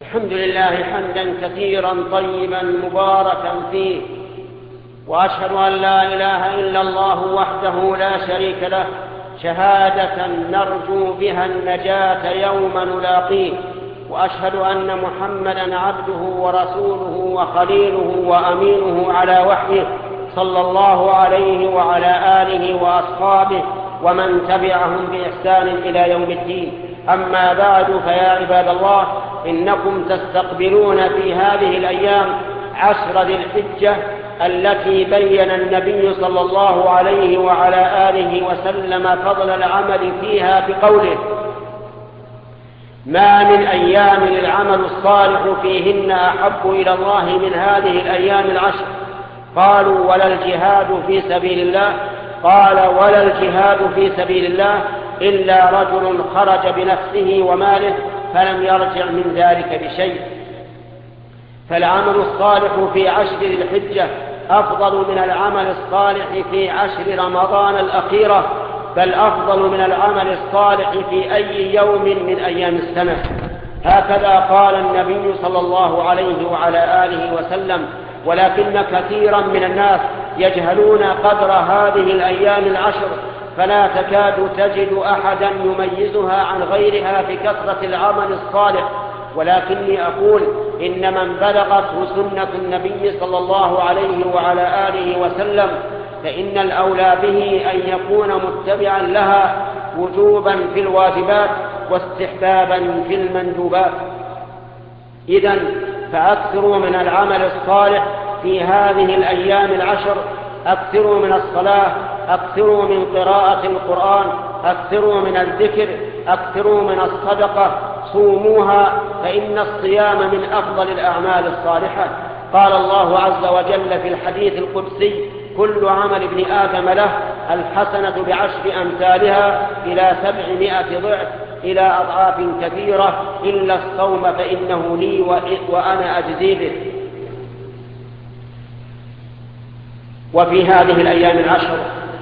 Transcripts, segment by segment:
الحمد لله حمدا كثيرا طيبا مباركا فيه، وأشهد أن لا إله إلا الله وحده لا شريك له شهادة نرجو بها النجاة يوم نلاقيه، وأشهد أن محمدا عبده ورسوله وخليله وأمينه على وحيه صلى الله عليه وعلى آله وأصحابه ومن تبعهم بإحسان إلى يوم الدين. أما بعد، فيا عباد الله، إنكم تستقبلون في هذه الأيام 10 ذي الحجة التي بين النبي صلى الله عليه وعلى آله وسلم فضل العمل فيها بقوله: ما من أيام العمل الصالح فيهن أحب إلى الله من هذه الأيام 10. قالوا: ولا الجهاد في سبيل الله؟ قال: ولا الجهاد في سبيل الله إلا رجل خرج بنفسه وماله فلم يرجع من ذلك بشيء. فالعمل الصالح في 10 ذي الحجة أفضل من العمل الصالح في 10 رمضان الأخيرة، بل أفضل من العمل الصالح في أي يوم من أيام السنة. هكذا قال النبي صلى الله عليه وعلى آله وسلم. ولكن كثيرا من الناس يجهلون قدر هذه الأيام 10، فلا تكاد تجد أحدا يميزها عن غيرها بكثرة العمل الصالح. ولكني أقول إن من بلغته سنة النبي صلى الله عليه وعلى آله وسلم فإن الأولى به أن يكون متبعا لها وجوبا في الواجبات واستحبابا في المندوبات. إذن فأكثروا من العمل الصالح في هذه الأيام 10. أكثروا من الصلاة، أكثروا من قراءة القرآن، أكثروا من الذكر، أكثروا من الصدقة، صوموها، فإن الصيام من أفضل الأعمال الصالحة. قال الله عز وجل في الحديث القدسي: كل عمل ابن آدم له الحسنة ب10 أمثالها إلى 700 ضعف إلى أضعاف كثيرة إلا الصوم فإنه لي وأنا أجزي به. وفي هذه الأيام 10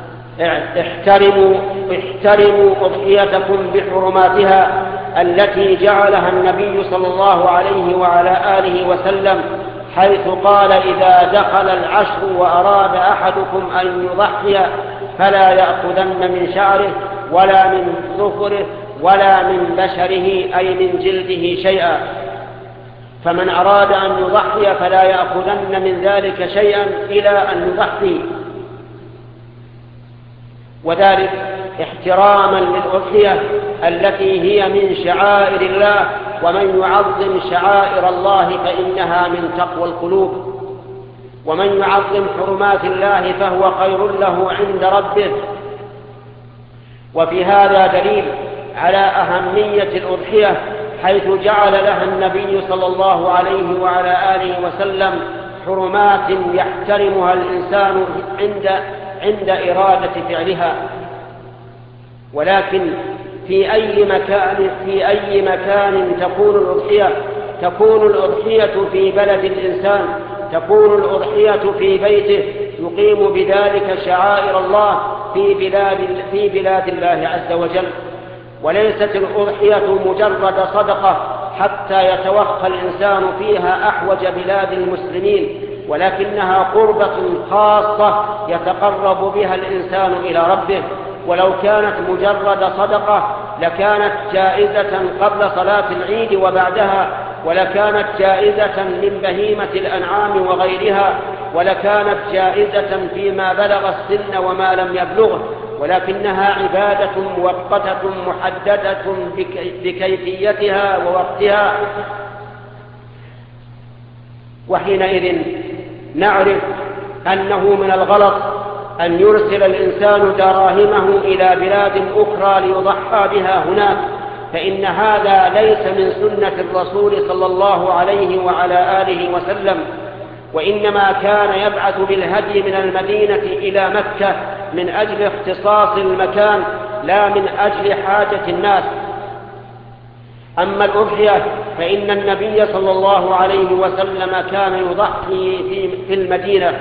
احترموا أضحيتكم بحرماتها التي جعلها النبي صلى الله عليه وعلى آله وسلم، حيث قال: إذا دخل 10 وأراد أحدكم أن يضحي فلا يأخذن من شعره ولا من ظفره ولا من بشره أي من جلده شيئا. فمن أراد أن يضحي فلا يأخذن من ذلك شيئا إلى أن يضحي، وذلك احتراما للأضحية التي هي من شعائر الله، ومن يعظم شعائر الله فإنها من تقوى القلوب. ومن يعظم حرمات الله فهو خير له عند ربه. وفي هذا دليل على أهمية الأضحية، حيث جعل لها النبي صلى الله عليه وعلى آله وسلم حرمات يحترمها الإنسان عند إرادة فعلها. ولكن في أي مكان تكون الأضحية في بلد الإنسان، تكون الأضحية في بيته، يقيم بذلك شعائر الله في بلاد الله عز وجل. وليست الأضحية مجرد صدقة حتى يتوخى الإنسان فيها أحوج بلاد المسلمين، ولكنها قربة خاصة يتقرب بها الإنسان إلى ربه. ولو كانت مجرد صدقة لكانت جائزة قبل صلاة العيد وبعدها، ولكانت جائزة من بهيمة الأنعام وغيرها، ولكانت جائزة فيما بلغ السن وما لم يبلغه، ولكنها عبادة مؤقتة محددة بكيفيتها ووقتها. وحينئذ نعرف أنه من الغلط أن يرسل الإنسان دراهمه إلى بلاد أخرى ليضحى بها هناك، فإن هذا ليس من سنة الرسول صلى الله عليه وعلى آله وسلم، وإنما كان يبعث بالهدي من المدينة إلى مكة من أجل اختصاص المكان لا من أجل حاجة الناس. أما الأضحية فإن النبي صلى الله عليه وسلم كان يضحي في المدينة،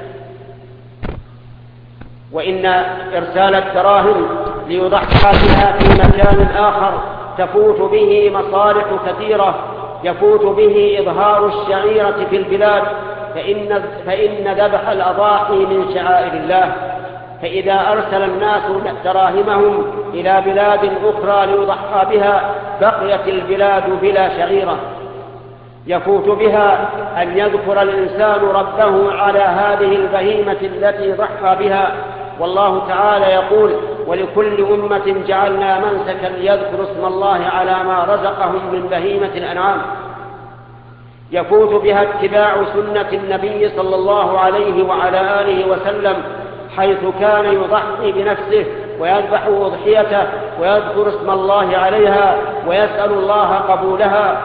وإن إرسال الدراهم ليضحى بها في مكان آخر تفوت به مصالح كثيرة يفوت به إظهار الشعيرة في البلاد، فإن ذبح الأضاحي من شعائر الله، فإذا أرسل الناس دراهمهم إلى بلاد أخرى ليضحى بها بقيت البلاد بلا شعيرة. يفوت بها أن يذكر الإنسان ربه على هذه البهيمة التي ضحى بها، والله تعالى يقول: ولكل أمة جعلنا منسكا ليذكروا اسم الله على ما رزقهم من بهيمة الأنعام. يفوت بها اتباع سنة النبي صلى الله عليه وعلى آله وسلم، حيث كان يضحي بنفسه ويذبح أضحيته ويذكر اسم الله عليها ويسأل الله قبولها.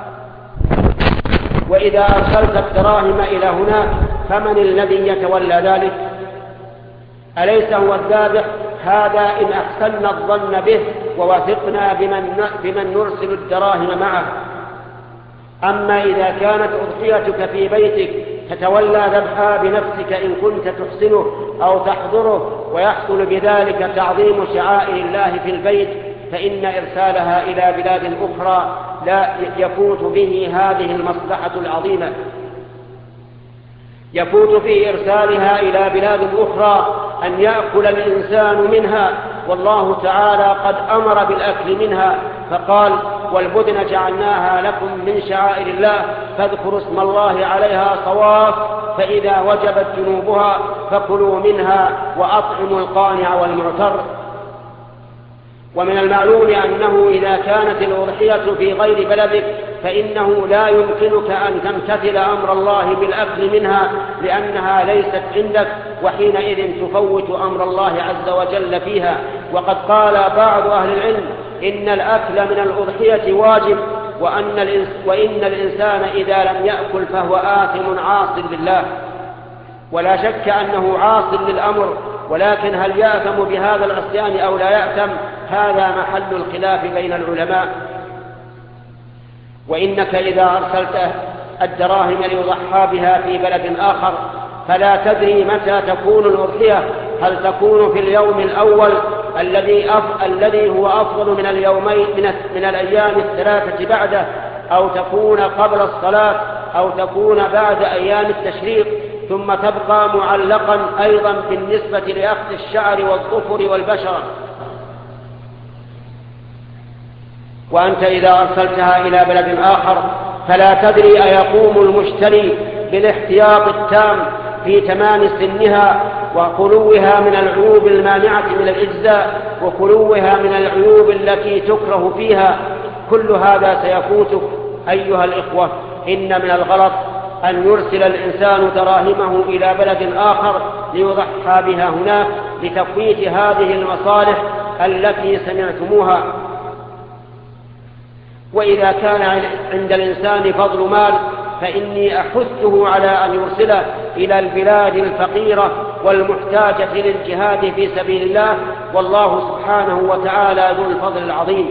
وإذا أرسلت الدراهم إلى هناك فمن الذي يتولى ذلك؟ أليس هو الذابح؟ هذا إن أحسننا الظن به ووثقنا بمن نرسل الدراهم معه. أما إذا كانت أضحيتك في بيتك تتولى ذبحها بنفسك إن كنت تحسنه أو تحضره ويحصل بذلك تعظيم شعائر الله في البيت، فإن إرسالها إلى بلاد أخرى لا يفوت به هذه المصلحة العظيمة. يفوت في إرسالها إلى بلاد أخرى أن يأكل الإنسان منها، والله تعالى قد أمر بالأكل منها فقال: والبدن جعلناها لكم من شعائر الله فاذكروا اسم الله عليها صواف، فإذا وجبت جنوبها فكلوا منها وأطعموا القانع والمعتر. ومن المعلوم أنه إذا كانت الأضحية في غير بلدك فإنه لا يمكنك أن تمتثل أمر الله بالأكل منها لأنها ليست عندك، وحينئذ تفوت أمر الله عز وجل فيها. وقد قال بعض أهل العلم إن الأكل من الأضحية واجب، وإن الإنسان إذا لم يأكل فهو آثم عاص لله، ولا شك أنه عاص للأمر، ولكن هل يأثم بهذا العصيان أو لا يأثم؟ هذا محل الخلاف بين العلماء. وإنك إذا أرسلت الدراهم ليضحى بها في بلد آخر فلا تدري متى تكون الأضحية، هل تكون في اليوم الأول الذي هو أفضل من اليومين من الأيام الثلاثة بعده، أو تكون قبل الصلاة، أو تكون بعد أيام التشريق، ثم تبقى معلقا أيضا بالنسبة لأخذ الشعر والظفر والبشرة. وأنت إذا أرسلتها إلى بلد آخر فلا تدري أيقوم المشتري بالاحتياط التام في تمام سنها وخلوها من العيوب المانعة من الإجزاء وخلوها من العيوب التي تكره فيها. كل هذا سيفوتك أيها الإخوة. إن من الغلط أن يرسل الإنسان دراهمه إلى بلد آخر ليضحى بها هناك لتفويت هذه المصالح التي سمعتموها. وإذا كان عند الإنسان فضل مال فإني أحثه على أن يرسله إلى البلاد الفقيرة والمحتاجة للجهاد في سبيل الله، والله سبحانه وتعالى ذو الفضل العظيم.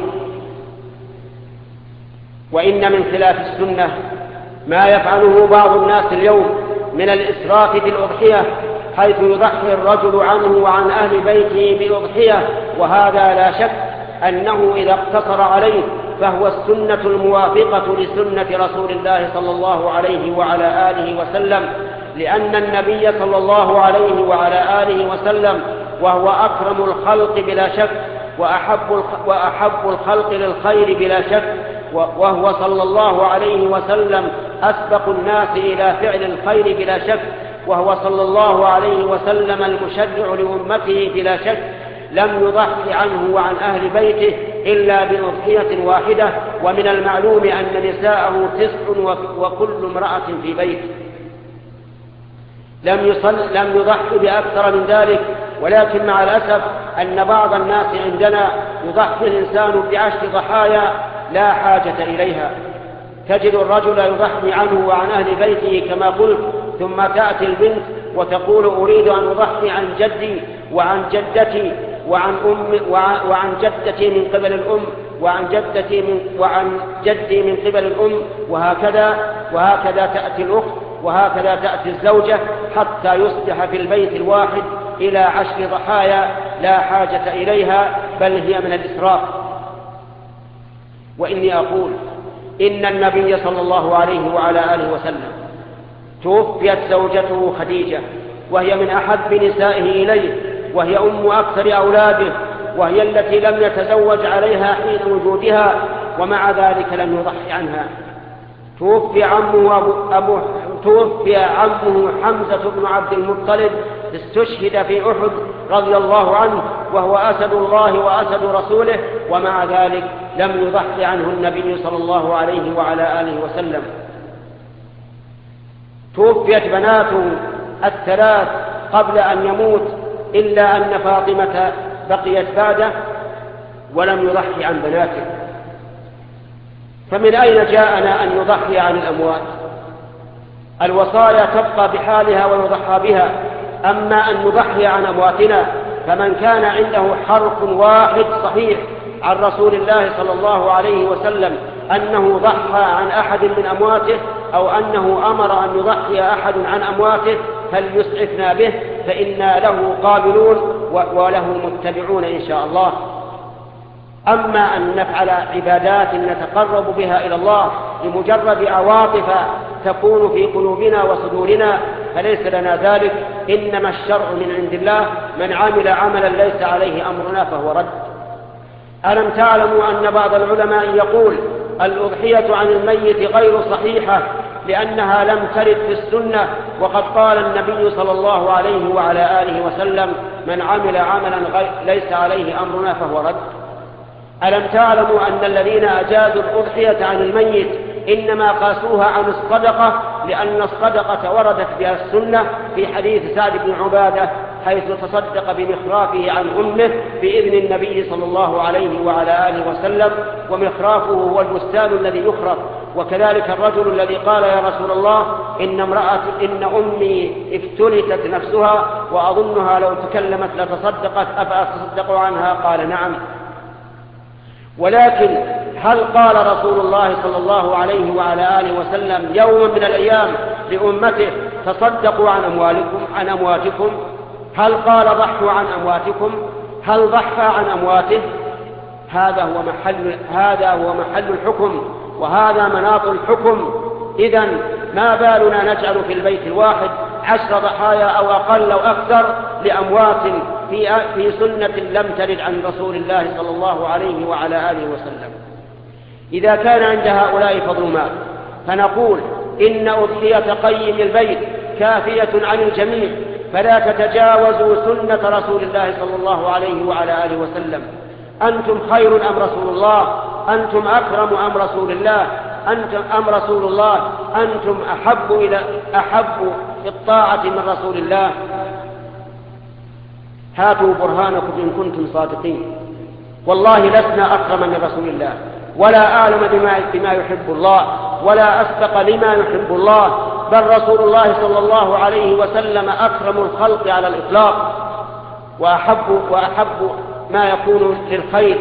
وإن من خلاف السنة ما يفعله بعض الناس اليوم من الإسراف في الأضحية، حيث يضحي الرجل عنه وعن أهل بيته بأضحية، وهذا لا شك أنه إذا اقتصر عليه فهو السنة الموافقة لسنة رسول الله صلى الله عليه وعلى آله وسلم، لأن النبي صلى الله عليه وعلى آله وسلم وهو أكرم الخلق بلا شك وأحب الخلق للخير بلا شك، وهو صلى الله عليه وسلم أسبق الناس إلى فعل الخير بلا شك، وهو صلى الله عليه وسلم المشرع لأمته بلا شك. لم يضحي عنه وعن أهل بيته إلا بأضحية واحدة، ومن المعلوم أن نساءه 9 وكل امرأة في بيت. لم يضحي بأكثر من ذلك، ولكن مع الأسف أن بعض الناس عندنا يضحي الإنسان ب10 ضحايا لا حاجة إليها. تجد الرجل يضحي عنه وعن أهل بيته كما قلت، ثم تأتي البنت وتقول أريد أن أضحي عن جدي وعن جدتي وعن جدتي من قبل الأم وعن جدي من قبل الأم، وهكذا تأتي الأخت، وهكذا تأتي الزوجة، حتى يصبح في البيت الواحد إلى 10 ضحايا لا حاجة إليها، بل هي من الإسراف. وإني أقول إن النبي صلى الله عليه وعلى آله وسلم توفيت زوجته خديجة وهي من أحب نسائه إليه، وهي أم أكثر أولاده، وهي التي لم يتزوج عليها حين وجودها، ومع ذلك لم يضحي عنها. توفي عمه حمزة بن عبد المطلب، استشهد في أحد رضي الله عنه، وهو أسد الله وأسد رسوله، ومع ذلك لم يضحي عنه النبي صلى الله عليه وعلى آله وسلم. توفيت بناته الثلاث قبل أن يموت، إلا أن فاطمة بقيت بعده ولم يضحي عن بناته. فمن أين جاءنا أن يضحي عن الأموات؟ الوصايا تبقى بحالها ويضحى بها، أما أن نضحي عن أمواتنا فمن كان عنده حرف واحد صحيح عن رسول الله صلى الله عليه وسلم أنه ضحى عن أحد من أمواته، أو أنه أمر أن يضحي أحد عن أمواته، فليسعفنا به، فإنا له قابلون وله متبعون إن شاء الله. أما أن نفعل عبادات نتقرب بها إلى الله لمجرد عواطف تكون في قلوبنا وصدورنا فليس لنا ذلك، إنما الشرع من عند الله، من عمل عملا ليس عليه أمرنا فهو رد. ألم تعلموا أن بعض العلماء يقول الأضحية عن الميت غير صحيحة لأنها لم ترد في السنة، وقد قال النبي صلى الله عليه وعلى آله وسلم من عمل عملا ليس عليه أمرنا فهو رد. ألم تعلموا أن الذين أجازوا الأضحية عن الميت إنما قاسوها عن الصدقة، لأن الصدقة وردت بها السنة في حديث سعد بن عبادة حيث تصدق بمخرافه عن أمه بإذن النبي صلى الله عليه وعلى آله وسلم، ومخرافه هو البستان الذي يخرف. وكذلك الرجل الذي قال يا رسول الله إن أمي افتلتت نفسها وأظنها لو تكلمت لتصدقت، أفأتصدق عنها؟ قال نعم. ولكن هل قال رسول الله صلى الله عليه وعلى آله وسلم يوم من الأيام لأمته تصدقوا عن أمواتكم؟ هل قال ضحوا عن أمواتكم؟ هل ضحى عن أمواته؟ هذا هو محل الحكم، وهذا مناط الحكم. إذن ما بالنا نجعل في البيت الواحد 10 ضحايا أو أقل أو أكثر لأموات في سنة لم ترد عن رسول الله صلى الله عليه وعلى آله وسلم. إذا كان عند هؤلاء فضل مال فنقول إن أضحية قيم البيت كافية عن الجميع، فلا تتجاوزوا سنة رسول الله صلى الله عليه وعلى آله وسلم. أنتم خير أم رسول الله؟ أنتم أكرم أم رسول الله؟ أم رسول الله؟ أنتم أحب في الطاعة من رسول الله؟ هاتوا برهانكم إن كنتم صادقين. والله لسنا أكرم من رسول الله، ولا أعلم بما يحب الله، ولا أسبق لما يحب الله، بل رسول الله صلى الله عليه وسلم أكرم الخلق على الإطلاق، وأحب ما يكون للخير.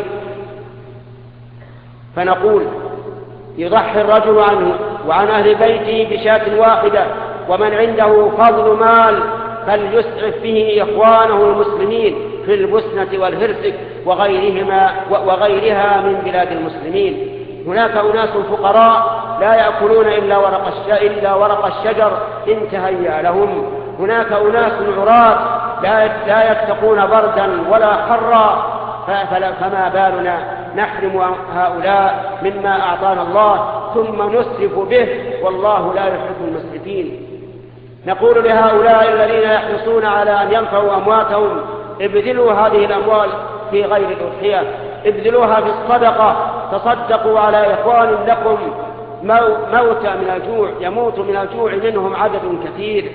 فنقول يضحي الرجل عنه وعن أهل بيته بشاة واحدة، ومن عنده فضل مال فليسعف به إخوانه المسلمين في البسنة والهرسك وغيرها من بلاد المسلمين. هناك أناس فقراء لا يأكلون إلا ورق الشجر إن تهيأ لهم. هناك أناس عراة لا يتقون بردا ولا حرا، فما بالنا نحرم هؤلاء مما أعطانا الله ثم نسرف به، والله لا يحب المسرفين. نقول لهؤلاء الذين يحرصون على أن ينفعوا أمواتهم ابذلوا هذه الأموال في غير الأضحية، ابذلوها في الصدقة، تصدقوا على إخوان لكم موتى من الجوع، يموت من الجوع منهم عدد كثير.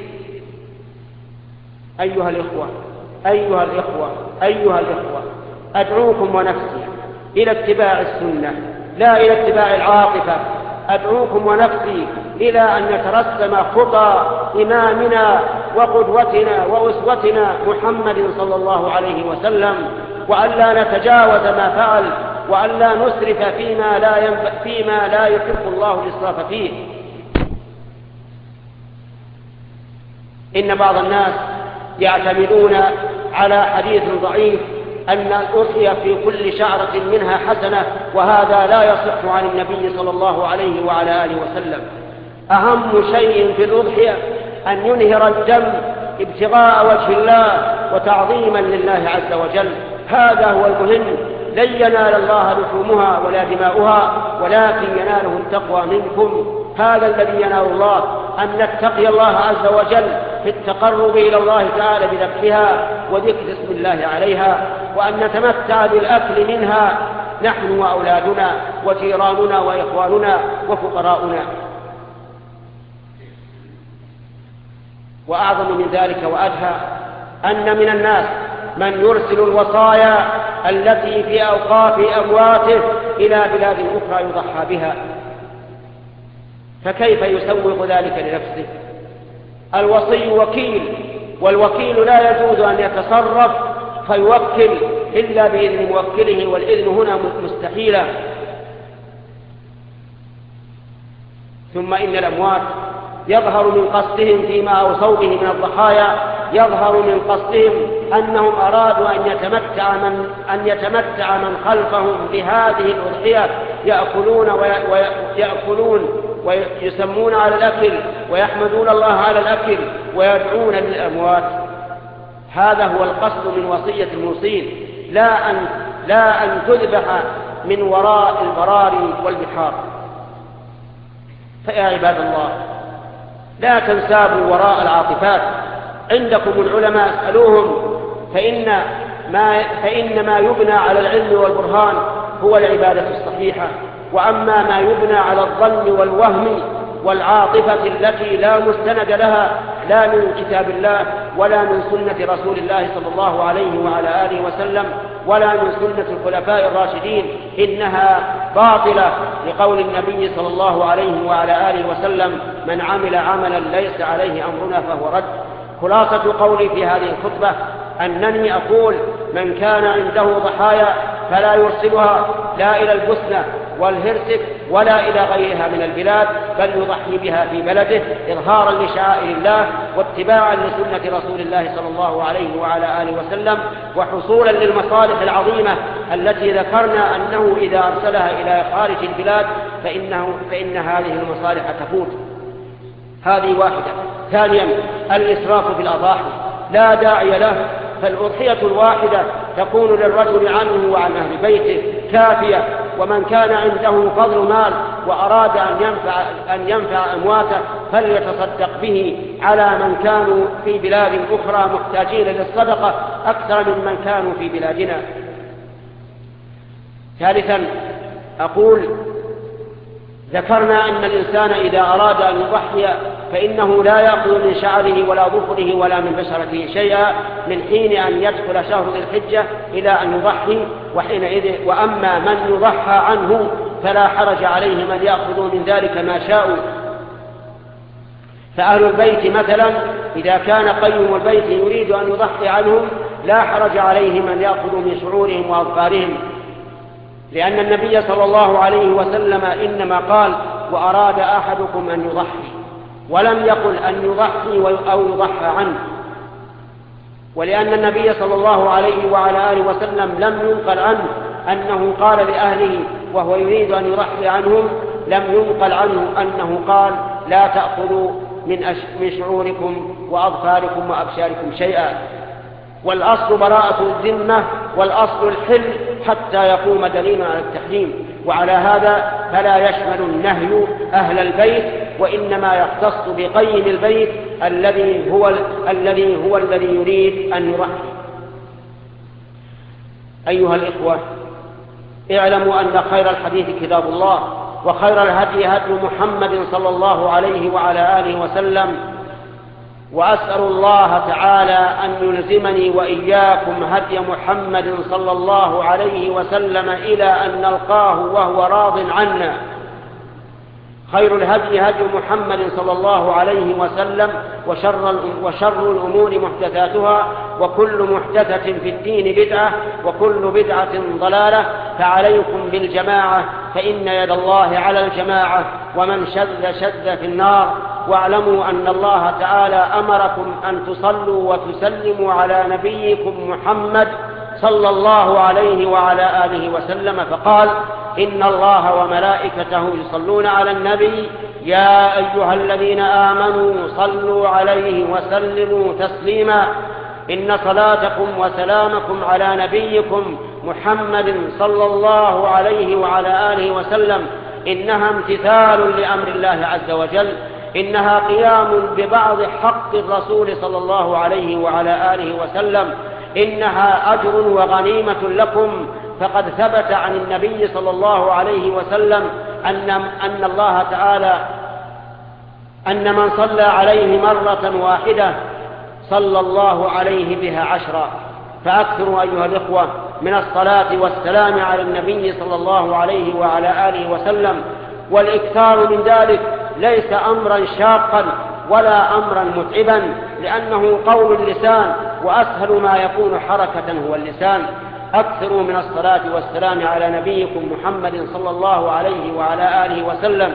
أيها الإخوة أدعوكم ونفسي إلى اتباع السنة لا إلى اتباع العاطفة. أدعوكم ونفسي إلى أن نترسم خطى إمامنا وقدوتنا وأسوتنا محمد صلى الله عليه وسلم، وأن لا نتجاوز ما فعل، وأن لا نسرف فيما لا يحب الله الإسراف فيه. إن بعض الناس يعتمدون على حديث ضعيف أن الأضحية في كل شعرة منها حسنة، وهذا لا يصح عن النبي صلى الله عليه وعلى آله وسلم. أهم شيء في الأضحية أن ينهر الدم ابتغاء وجه الله وتعظيما لله عز وجل، هذا هو المهم. لن ينال الله لحومها ولا دماؤها ولكن يناله التقوى منكم، هذا الذي ينال الله، أن نتقي الله عز وجل في التقرب إلى الله تعالى بذبحها وذكر اسم الله عليها، وأن نتمتع بالأكل منها نحن وأولادنا وجيراننا وإخواننا وفقراؤنا. وأعظم من ذلك وأدهى أن من الناس من يرسل الوصايا التي في أوقاف أمواته إلى بلاد أخرى يضحى بها، فكيف يسوق ذلك لنفسه؟ الوصي وكيل، والوكيل لا يجوز أن يتصرف فيوكل إلا بإذن موكله، والإذن هنا مستحيلة. ثم إن الأموات يظهر من قصدهم فيما أوصوا به من الضحايا، يظهر من قصدهم أنهم أرادوا أن يتمتع من خلفهم بهذه الأضحية، يأكلون ويسمون على الأكل ويحمدون الله على الأكل ويدعون للأموات. هذا هو القصد من وصية الموصين، لا أن تذبح من وراء البراري والبحار. فيا عباد الله، لا تنسابوا وراء العاطفات، عندكم العلماء اسألوهم، فإن ما يبنى على العلم والبرهان هو العبادة الصحيحة، وأما ما يبنى على الظن والوهم والعاطفة التي لا مستند لها لا من كتاب الله ولا من سنة رسول الله صلى الله عليه وعلى آله وسلم ولا من سنة الخلفاء الراشدين، إنها باطلة، لقول النبي صلى الله عليه وعلى آله وسلم: من عمل عملا ليس عليه أمرنا فهو رد. خلاصة قولي في هذه الخطبة أنني أقول: من كان عنده ضحايا فلا يرسلها لا إلى البوسنة والهرسك ولا إلى غيرها من البلاد، بل يضحي بها في بلده إظهارا لشعائر الله واتباعا لسنة رسول الله صلى الله عليه وعلى آله وسلم، وحصولا للمصالح العظيمة التي ذكرنا أنه إذا أرسلها إلى خارج البلاد فإن هذه المصالح تفوت. هذه واحدة. ثانيا، الإسراف في الأضاحي لا داعي له، فالأضحية الواحدة تكون للرجل عنه وعن أهل بيته كافية، ومن كان عنده فضل مال وأراد أن ينفع أمواته فليتصدق به على من كانوا في بلاد أخرى محتاجين للصدقة أكثر ممن كانوا في بلادنا. ثالثا، أقول: ذكرنا أن الإنسان إذا أراد أن يضحي فإنه لا يأخذ من شعره ولا ظفره ولا من بشرته شيئا من حين أن يدخل شهر ذي الحجة إلى أن يضحي، وأما من يضحى عنه فلا حرج عليه من يأخذ من ذلك ما شاءوا. فأهل البيت مثلا إذا كان قيم البيت يريد أن يضحي عنهم لا حرج عليه من يأخذ من شعورهم وأظفارهم، لأن النبي صلى الله عليه وسلم إنما قال: وأراد أحدكم أن يضحي، ولم يقل أن يضحي أو يضحى عنه. ولأن النبي صلى الله عليه وعلى آله وسلم لم ينقل عنه أنه قال لأهله وهو يريد أن يضحي عنهم، لم ينقل عنه أنه قال: لا تأخذوا من شعوركم وأظفاركم وأبشاركم شيئا. والأصل براءة الذمة، والأصل الحل حتى يقوم دليل على التحريم، وعلى هذا فلا يشمل النهي أهل البيت، وإنما يختص بقيم البيت الذي هو الذي يريد أن يضحي. أيها الإخوة، اعلموا أن خير الحديث كتاب الله، وخير الهدي هدي محمد صلى الله عليه وعلى آله وسلم، وأسأل الله تعالى أن يلزمني وإياكم هدي محمد صلى الله عليه وسلم إلى أن نلقاه وهو راض عنا. خير الهدي هدي محمد صلى الله عليه وسلم، وشر الأمور محدثاتها، وكل محدثة في الدين بدعة، وكل بدعة ضلالة. فعليكم بالجماعة، فإن يد الله على الجماعة، ومن شذ في النار. واعلموا أن الله تعالى أمركم أن تصلوا وتسلموا على نبيكم محمد صلى الله عليه وعلى آله وسلم فقال: إن الله وملائكته يصلون على النبي يا أيها الذين آمنوا صلوا عليه وسلموا تسليما. إن صلاتكم وسلامكم على نبيكم محمد صلى الله عليه وعلى آله وسلم إنها امتثال لأمر الله عز وجل، إنها قيام ببعض حق الرسول صلى الله عليه وعلى آله وسلم، إنها أجر وغنيمة لكم. فقد ثبت عن النبي صلى الله عليه وسلم أن الله تعالى أن من صلى عليه مرة واحدة صلى الله عليه بها 10. فأكثروا أيها الإخوة من الصلاة والسلام على النبي صلى الله عليه وعلى آله وسلم، والإكثار من ذلك ليس أمرا شاقا ولا أمرا متعبا، لأنه قول اللسان، وأسهل ما يكون حركة هو اللسان. أكثروا من الصلاة والسلام على نبيكم محمد صلى الله عليه وعلى آله وسلم،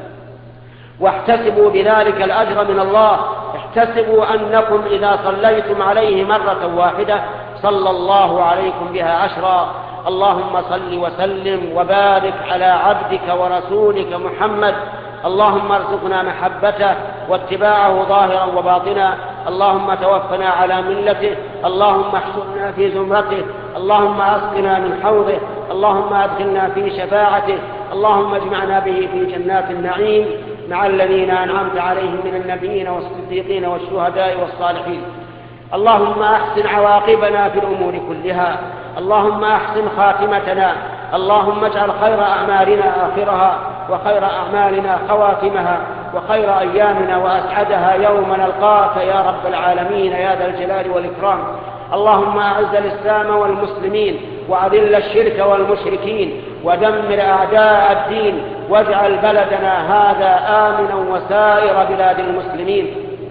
واحتسبوا بذلك الأجر من الله. احتسبوا أنكم إذا صليتم عليه مرة واحدة صلى الله عليكم بها 10. اللهم صل وسلم وبارك على عبدك ورسولك محمد. اللهم ارزقنا محبته واتباعه ظاهرا وباطنا. اللهم توفنا على ملته. اللهم احشرنا في زمرته. اللهم اسقنا من حوضه. اللهم ادخلنا في شفاعته. اللهم اجمعنا به في جنات النعيم مع الذين أنعمت عليهم من النبيين والصديقين والشهداء والصالحين. اللهم أحسن عواقبنا في الأمور كلها. اللهم أحسن خاتمتنا. اللهم اجعل خير أعمالنا آخرها، وخير أعمالنا خواتمها، وخير أيامنا وأسعدها يوم نلقاك يا رب العالمين يا ذا الجلال والإكرام. اللهم أعز الإسلام والمسلمين، وأذل الشرك والمشركين، ودمر أعداء الدين، واجعل بلدنا هذا آمنا وسائر بلاد المسلمين.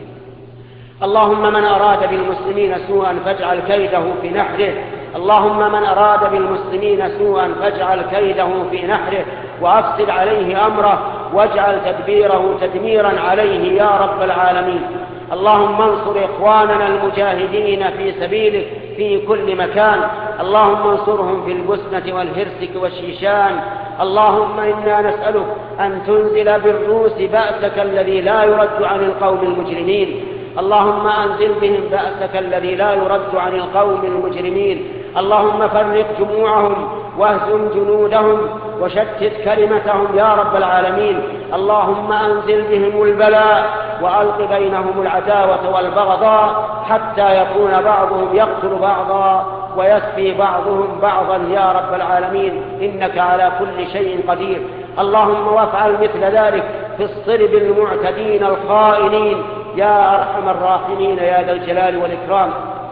اللهم من أراد بالمسلمين سوءا فاجعل كيده في نحره. اللهم من أراد بالمسلمين سوءا فاجعل كيده في نحره، وأفسد عليه أمره، واجعل تدبيره تدميرا عليه يا رب العالمين. اللهم انصر إخواننا المجاهدين في سبيلك في كل مكان. اللهم انصرهم في البسنة والهرسك والشيشان. اللهم إنا نسألك أن تنزل بالروس بأسك الذي لا يرد عن القوم المجرمين. اللهم أنزل بهم بأسك الذي لا يرد عن القوم المجرمين. اللهم فرق جموعهم واهزم جنودهم وشتت كلمتهم يا رب العالمين. اللهم أنزل بهم البلاء وألق بينهم العداوة والبغضاء حتى يكون بعضهم يقتل بعضا ويسفي بعضهم بعضا يا رب العالمين، إنك على كل شيء قدير. اللهم وافعل مثل ذلك في الصلب المعتدين الخائنين يا أرحم الراحمين يا ذا الجلال والإكرام.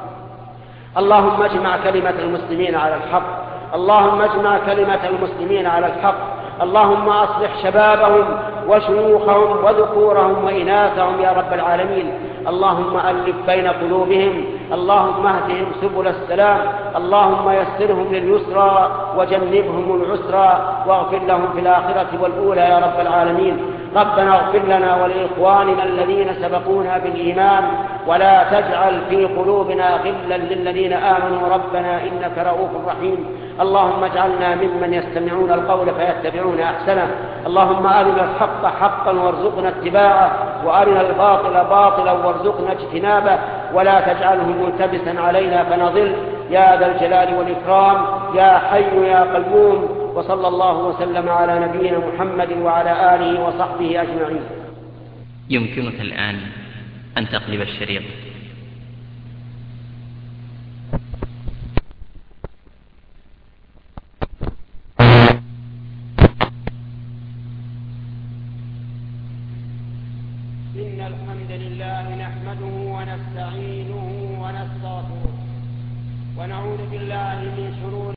اللهم اجمع كلمة المسلمين على الحق. اللهم اجمع كلمة المسلمين على الحق. اللهم أصلح شبابهم وشيوخهم وذكورهم وإناثهم يا رب العالمين. اللهم ألف بين قلوبهم. اللهم اهدهم سبل السلام. اللهم يسرهم لليسرى وجنبهم العسرى، واغفر لهم في الآخرة والأولى يا رب العالمين. ربنا اغفر لنا ولإخواننا الذين سبقونا بالإيمان، ولا تجعل في قلوبنا غلا للذين آمنوا ربنا إنك رؤوف رحيم. اللهم اجعلنا ممن يستمعون القول فيتبعون أحسنه. اللهم أرنا الحق حقا وارزقنا اتباعه، وأرنا الباطل باطلا وارزقنا اجتنابه، ولا تجعله ملتبسا علينا فنضل يا ذا الجلال والإكرام يا حي يا قيوم. وصلى الله وسلم على نبينا محمد وعلى آله وصحبه أجمعين. يمكنك الآن أن تقلب الشريط. إن الحمد لله نحمده ونستعينه ونستغفره، ونعوذ بالله من شرور